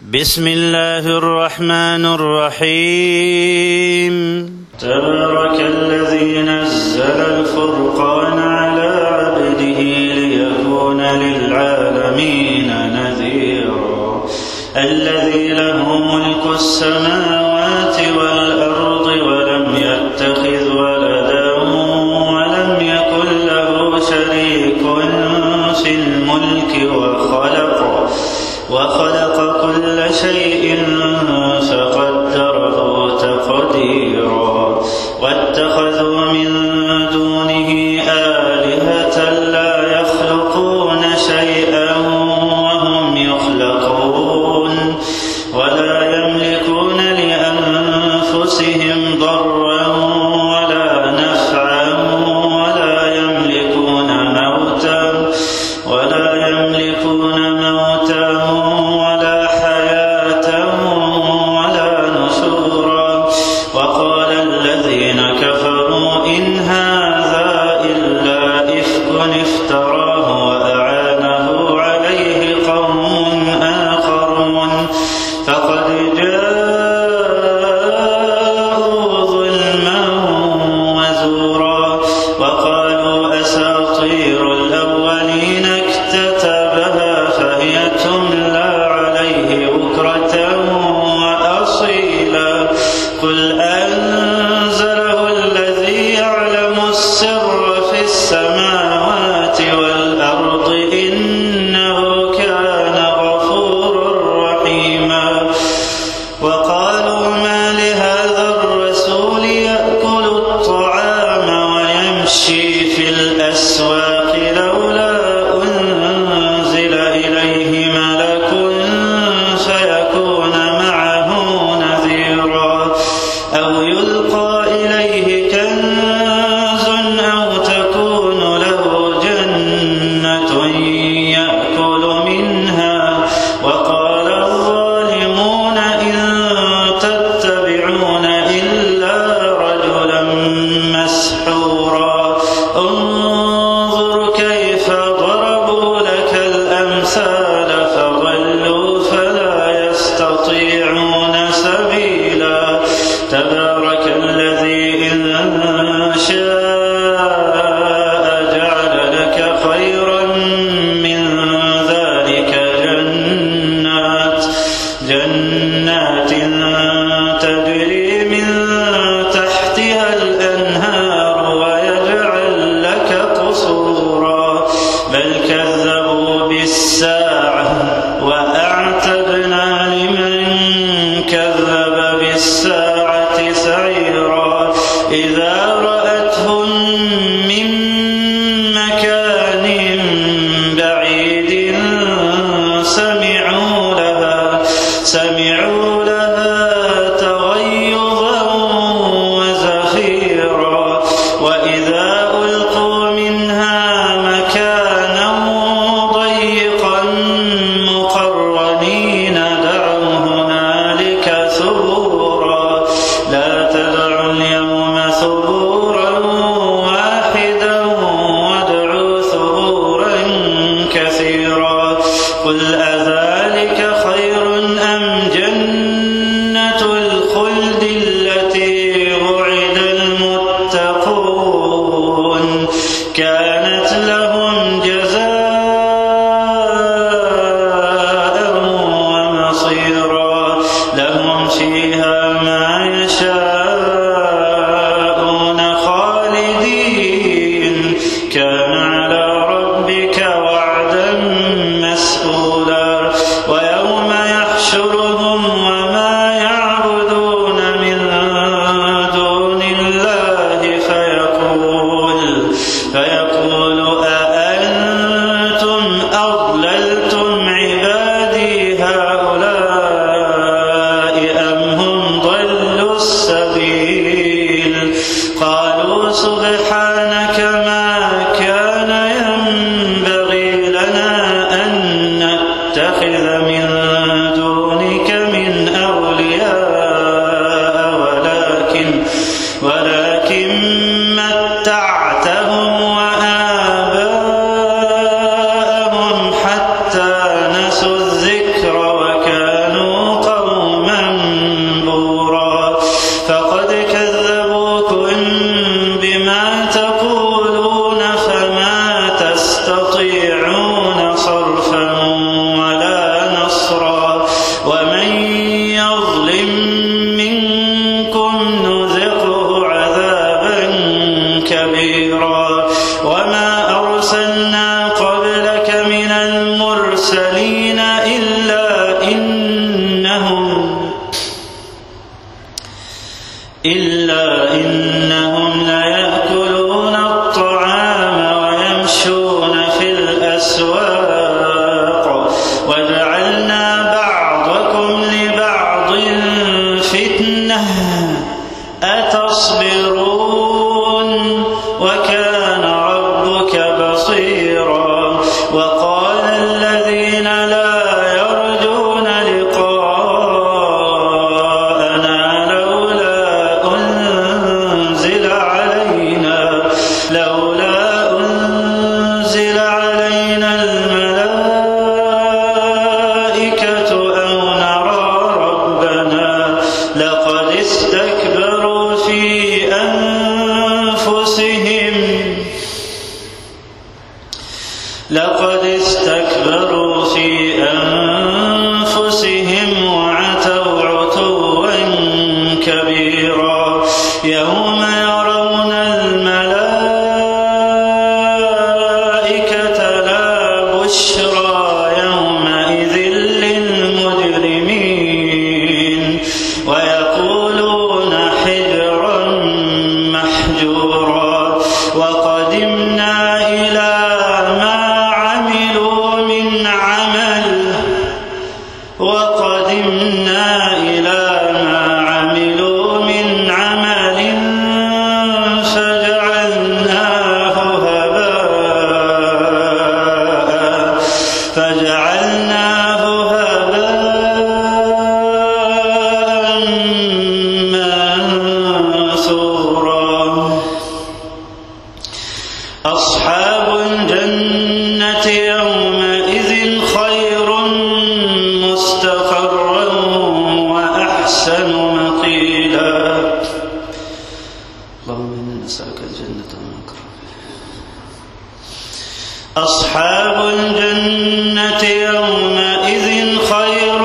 بسم الله الرحمن الرحيم. تبارك الذي نزل الفرقان على عبده ليكون للعالمين نذيرا. الذي له ملك السماوات والأرض ولم يتخذ ولدا ولم يكن له شريك في الملك وخلق كل شيء فقدره تقديرا. واتخذوا من دونه آلهة لا يخلقون شيئا وهم يخلقون ولا يملكون لأنفسهم ضرا ولا نفعا ولا يملكون موتا ولا حياة ولا نشورا. وقال الذين كفروا إن هذا إلا إفك افتراه وأعانه عليه قوم آخرون فقد جاءوا ظلما وزورا. وقالوا أساطير الأولين اكتتبها فهي تملى عليه بكرة وأصيلا. قل أنزله الذي يعلم السر في السماوات والأرض إنه كان غفورا رحيما. وقالوا ما لهذا الرسول يأكل الطعام ويمشي في الأسواق لولا أنزل إليه ملك فيكون معه نذيرا أو يلقى إليه كنز أو تكون له جنة يأكل منها. وقال الظالمون إن تتبعون إلا رجلا مسحورا. انظر كيف ضربوا لك الأمثال فضلوا فلا يستطيعون سبيلا. تبارك الذي إن شاء جعل لك خيرا من ذلك جنات تجري من تحتها الأنهار ويجعل لك قصورا. بل كذبوا بالساعة وأعتدنا لمن كذب بالساعة سعيرا. إذا رأتهم من مكان بعيد سمعوا لها تغيظا وزفيرا. وإذا ألقوا منها مكانا ضيقا مقرنين دعوا هنالك ثبورا. لا تدعوا اليوم ثبورا واحدا وادعوا ثبورا كثيرا. قل أذلك خير أم جنة الخلد التي وعد المتقون كانت لهم جزاء ومصيرا. لهم فيها ما يشاءون خالدين كان على ربك وعدا مسئولا. ويوم يحشرهم وما يعبدون من دون الله فيقول أأنتم أضللتم عبادي هؤلاء أم هم ضلوا السبيل. قالوا سبحانك ما كان ينبغي لنا أن نتخذ من دونك يصبرون وكان ربك بصيرا. وقال الذين لا يرجون لقاءنا لولا أنزل علينا الملائكة أو نرى ربنا لقد استكبروا في أنفسهم وعتوا عتوا كبيرا. يوم يرون الملائكة لا بشرى يومئذ للمجرمين ويقولون حجرا محجورا. وقدمنا إلى ما عملوا من عمل فجعلناه هباء منثورا. أصحاب الجنة يومئذ خير مستقرا وأحسن مقيلا. اللهم إنا نسألك الجنة وما قرب إليها. أصحاب الجنة يومئذ خير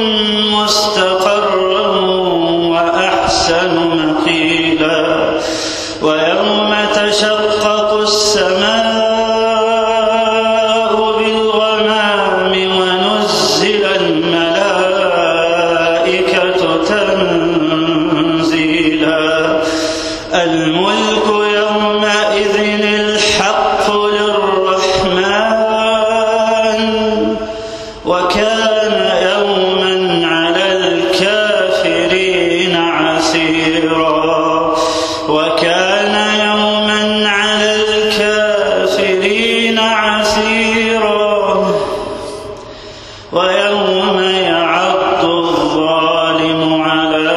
مستقرا وأحسن مقيلا. ويوم تشقق السماء بالغمام ونزل الملائكة تنزيلا. الملك يومئذ الحق للرحمن وكان يوما على الكافرين عسيرا. ويوم يعض الظالم على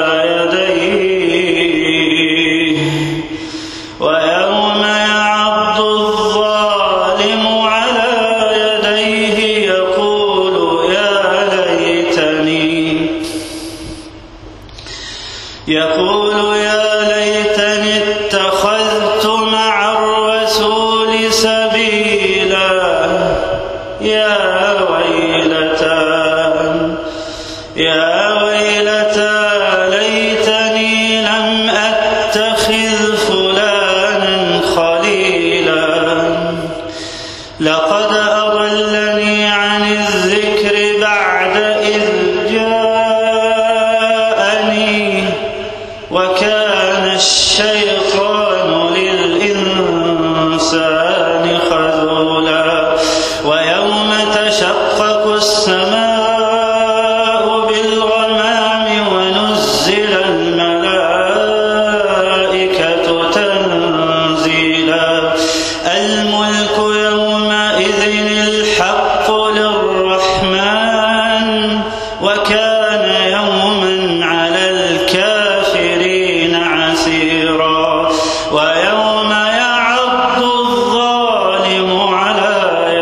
يديه يقول يا ليتني اتخذت مع الرسول سبيلا. يا ويلتى ليتني لم أتخذ فلانا خليلا. لقد أضلني عن الذكر بعد إذ جاءني وكان الشيطان للإنسان خذولا. ويوم تشقق السماء بالغمام ونزل الملائكة تنزيلا. الملك يومئذ الحق للرحمن وكان يوما على الكافرين عسيرا. ويوم يعض الظالم على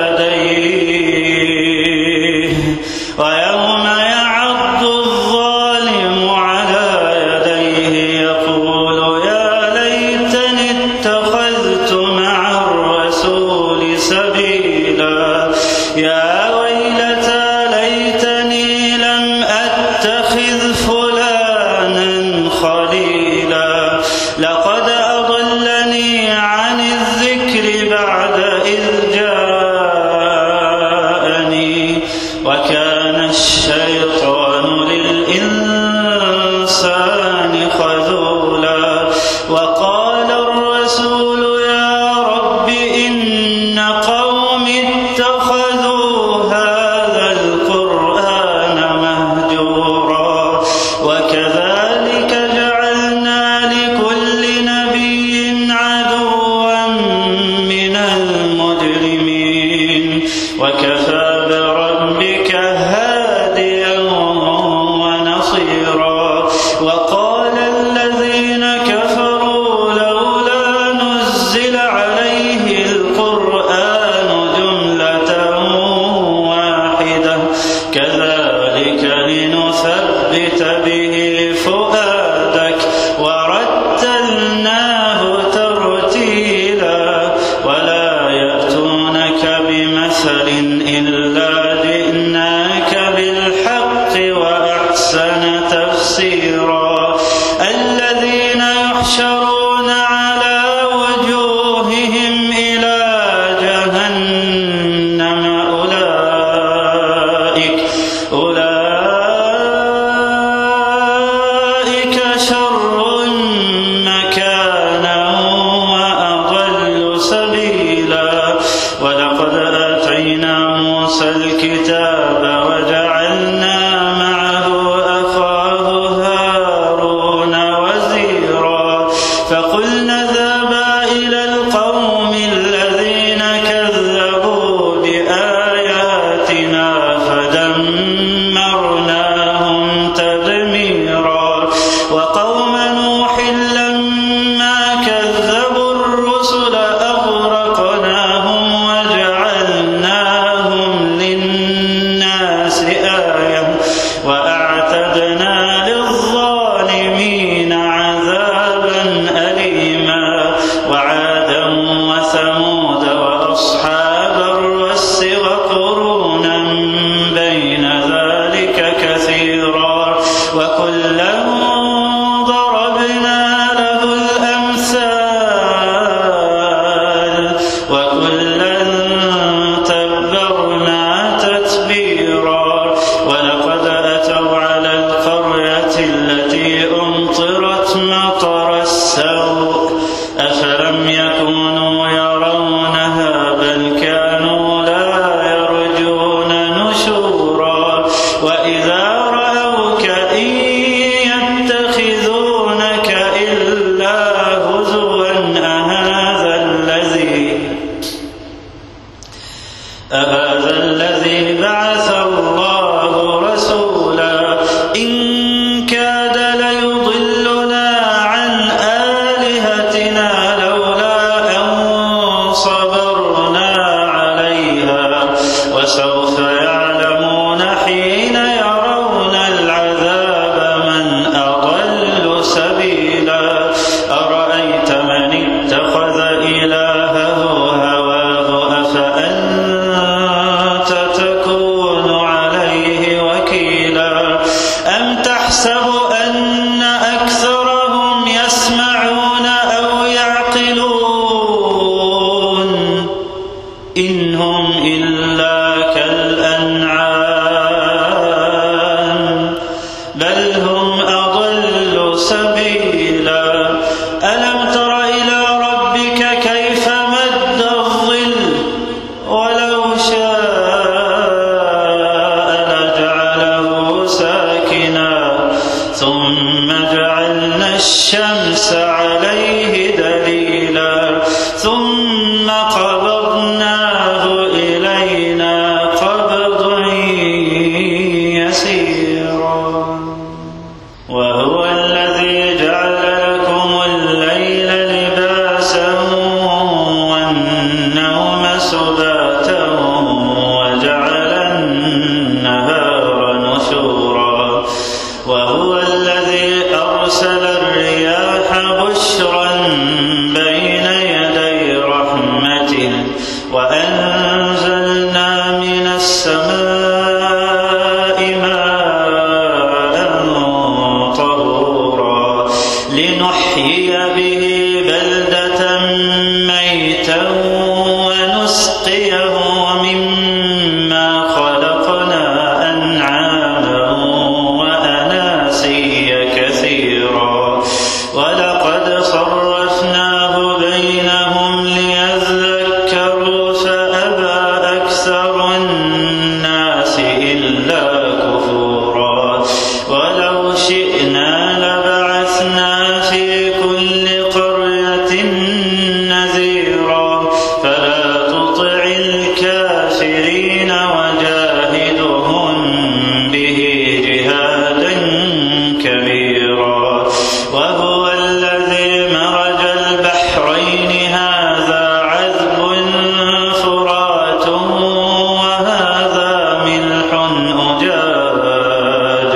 يديه يقول يا ليتني اتخذت مع الرسول سبيلا. يا ويلتى ليتني لم أتخذ فلانا خليلا. لقد أضلني عن الذكر بعد إذ جاءني وكان الشيطان للإنسان خذولا. وقال الرسول يا رب إن قوم اتخذوا هذا القرآن مهجورا. ولنثبت به فؤادك ورتلناه ترتيلا ولا يأتونك بمثل إلا جئناك بالحق وأحسن تفسيرا الذين يحشرون على وجوههم إلى جهنم أولئك شر مكانا وأضل سبيلا ولقد آتينا موسى الكتاب وجعلنا معه أخاه هارون وزيرا فقلنا اذهبا إلى القوم الذين كذبوا بآياتنا فدمرناهم تدميرا وقوم نوح لما كذبوا الرسل أغرقناهم وجعلناهم للناس آية وأعتدنا للظالمين عذابا أليما وعادا وثمود وأصحاب الرس وقرونا بين ذلك كثيرا وكلا ضربنا له الأمثال وكلا تبرنا تتبيرا ولقد أتوا على القرية التي أمطرت مطر السوء أفلم يكونوا يرونها بل كانوا لا يرجون نشورا وإذا رأوك إن يتخذونك إلا هزوا أهذا الذي بعث الله رسولا إن كاد ليضلنا عن آلهتنا لولا أن صبرنا عليها وسوف يعلمون حين يرون العذاب من أضل سبيلا أرأيت من اتخذ إلهه هواه أفأنت تكون عليه وكيلا أم تحسب أن أكثرهم يسمعون أو يعقلون إن هم إلا كالأنعام بل هم أضل سبيلا ألم تر إلى ربك كيف مد الظل ولو شاء لجعله ساكنا ثم جعلنا الشمس عليه دليلا ثم قبضناه إلينا قبضا يسيرا وهو الذي جعل لكم الليل لباسا والنوم سباتا وجعل النهار نشورا وهو الذي أرسل الرياح بشرا بين يدي رحمته وأنزلنا من السماء ماء طهورا لنحيي به بلدة ميتا ونسقيه مما خلقنا أنعاما وأناسيا كثيرا ولقد صرفناه بينهم ليذكروا فأبى أكثر الناس إلا كفورا ولو شئنا لبعثنا في كل قرية نذيرا فلا تطع الكافرين وجاهدهم به جهادا كبيرا وهو الذي مرج البحرين هذا عذب فرات وهذا ملح أجاج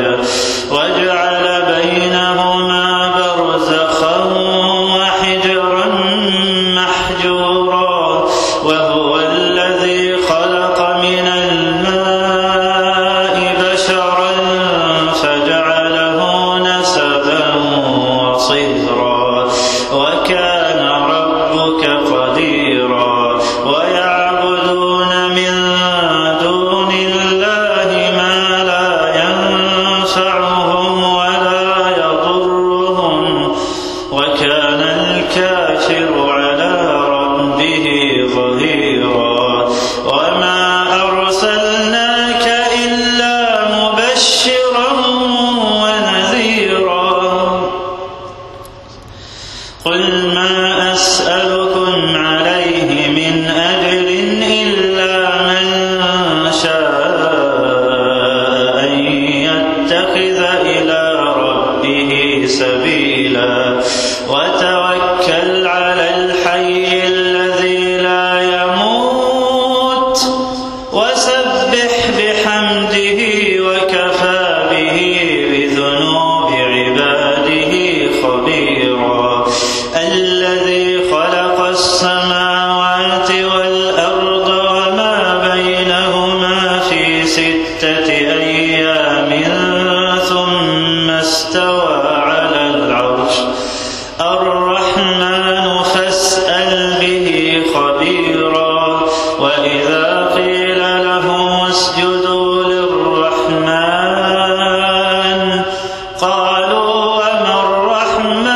يتخذ إلى ربه سبيلا وتوكل على الحي الذي لا يموت وسبح بحمده وكفى به بذنوب عباده خبيرا الذي خلق السماوات والأرض وما بينهما في 6 أيام ثم استوى على العرش الرحمن فاسأل به خبيرا وإذا قيل لهم اسجدوا للرحمن قالوا وما الرحمن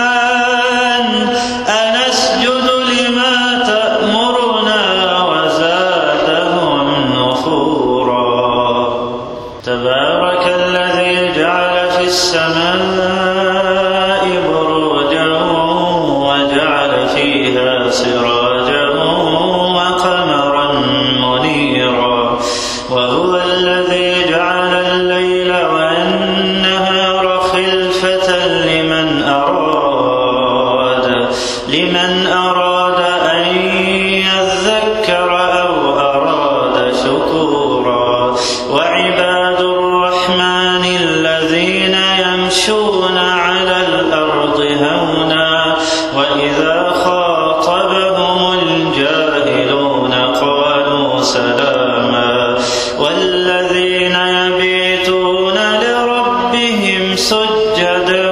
أنسجد لما تأمرنا وزادهم نفورا تبارك الذي جعل في السماء بروجا وجعل فيها سراجا وقمرا منيرا وهو الذي جعل الليل والنهار خلفة لمن أراد أن يذكر أو أراد شكورا وعباد الرحمن الذين يمشون على الأرض هونا وإذا خاطبهم الجاهلون قالوا سلاما والذين يبيتون لربهم سجدا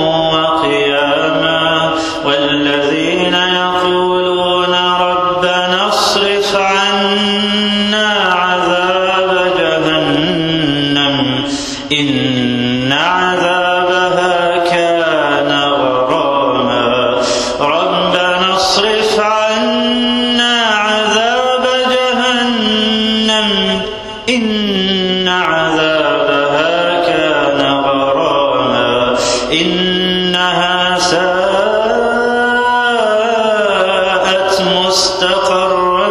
وقياما والذين يقولون ربنا اصرف عنا عذاب جهنم إن عذابها كان غراما ربنا اصرف عنا عذاب جهنم إن عذابها كان غراما إنها ساءت مستقرا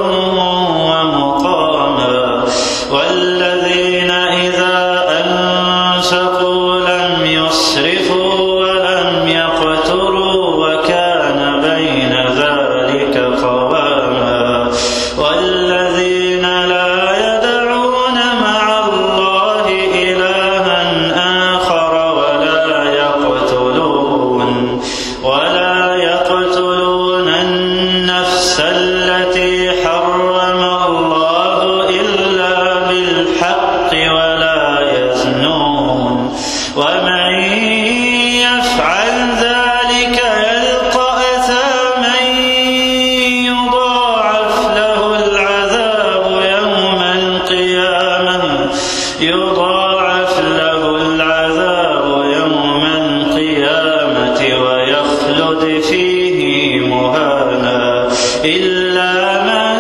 ومقاما والذين إذا أنفقوا لم يسرفوا ولم يقتروا وكان بين ذلك قواما والذين لا يدعون مع الله إلها آخر ولا يقتلون النفس التي حرم الله إلا بالحق ولا يزنون ومن يفعل ذلك يلقى أثاما يضاعف له العذاب يوم القيامة ويخلد فيه مهانا إلا من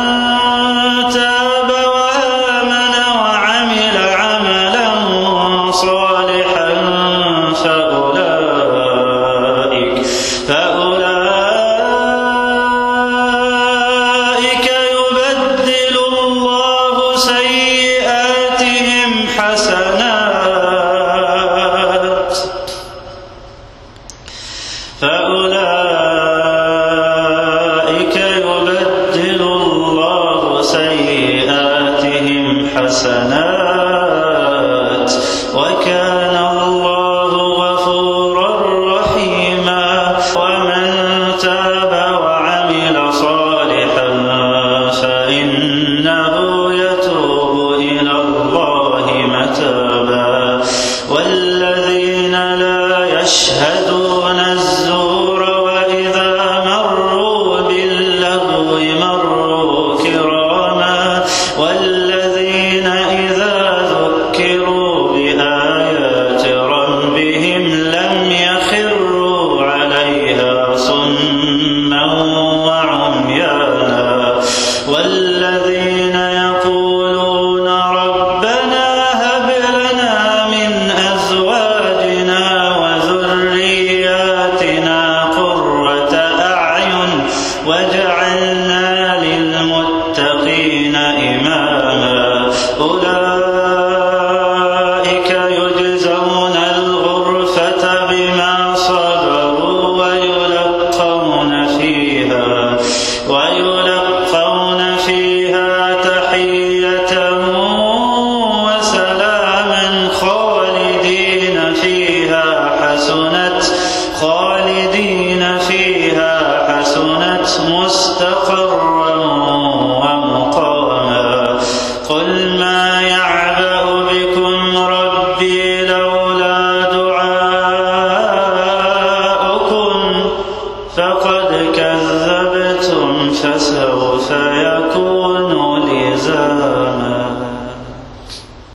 تاب وآمن وعمل عملا صالحا فأولئك يبدل الله سيئاتهم حسنات وكان الله غفورا رحيما ومن تاب وعمل صالحا فإنه يتوب إلى الله متابا والذين لا يشهدون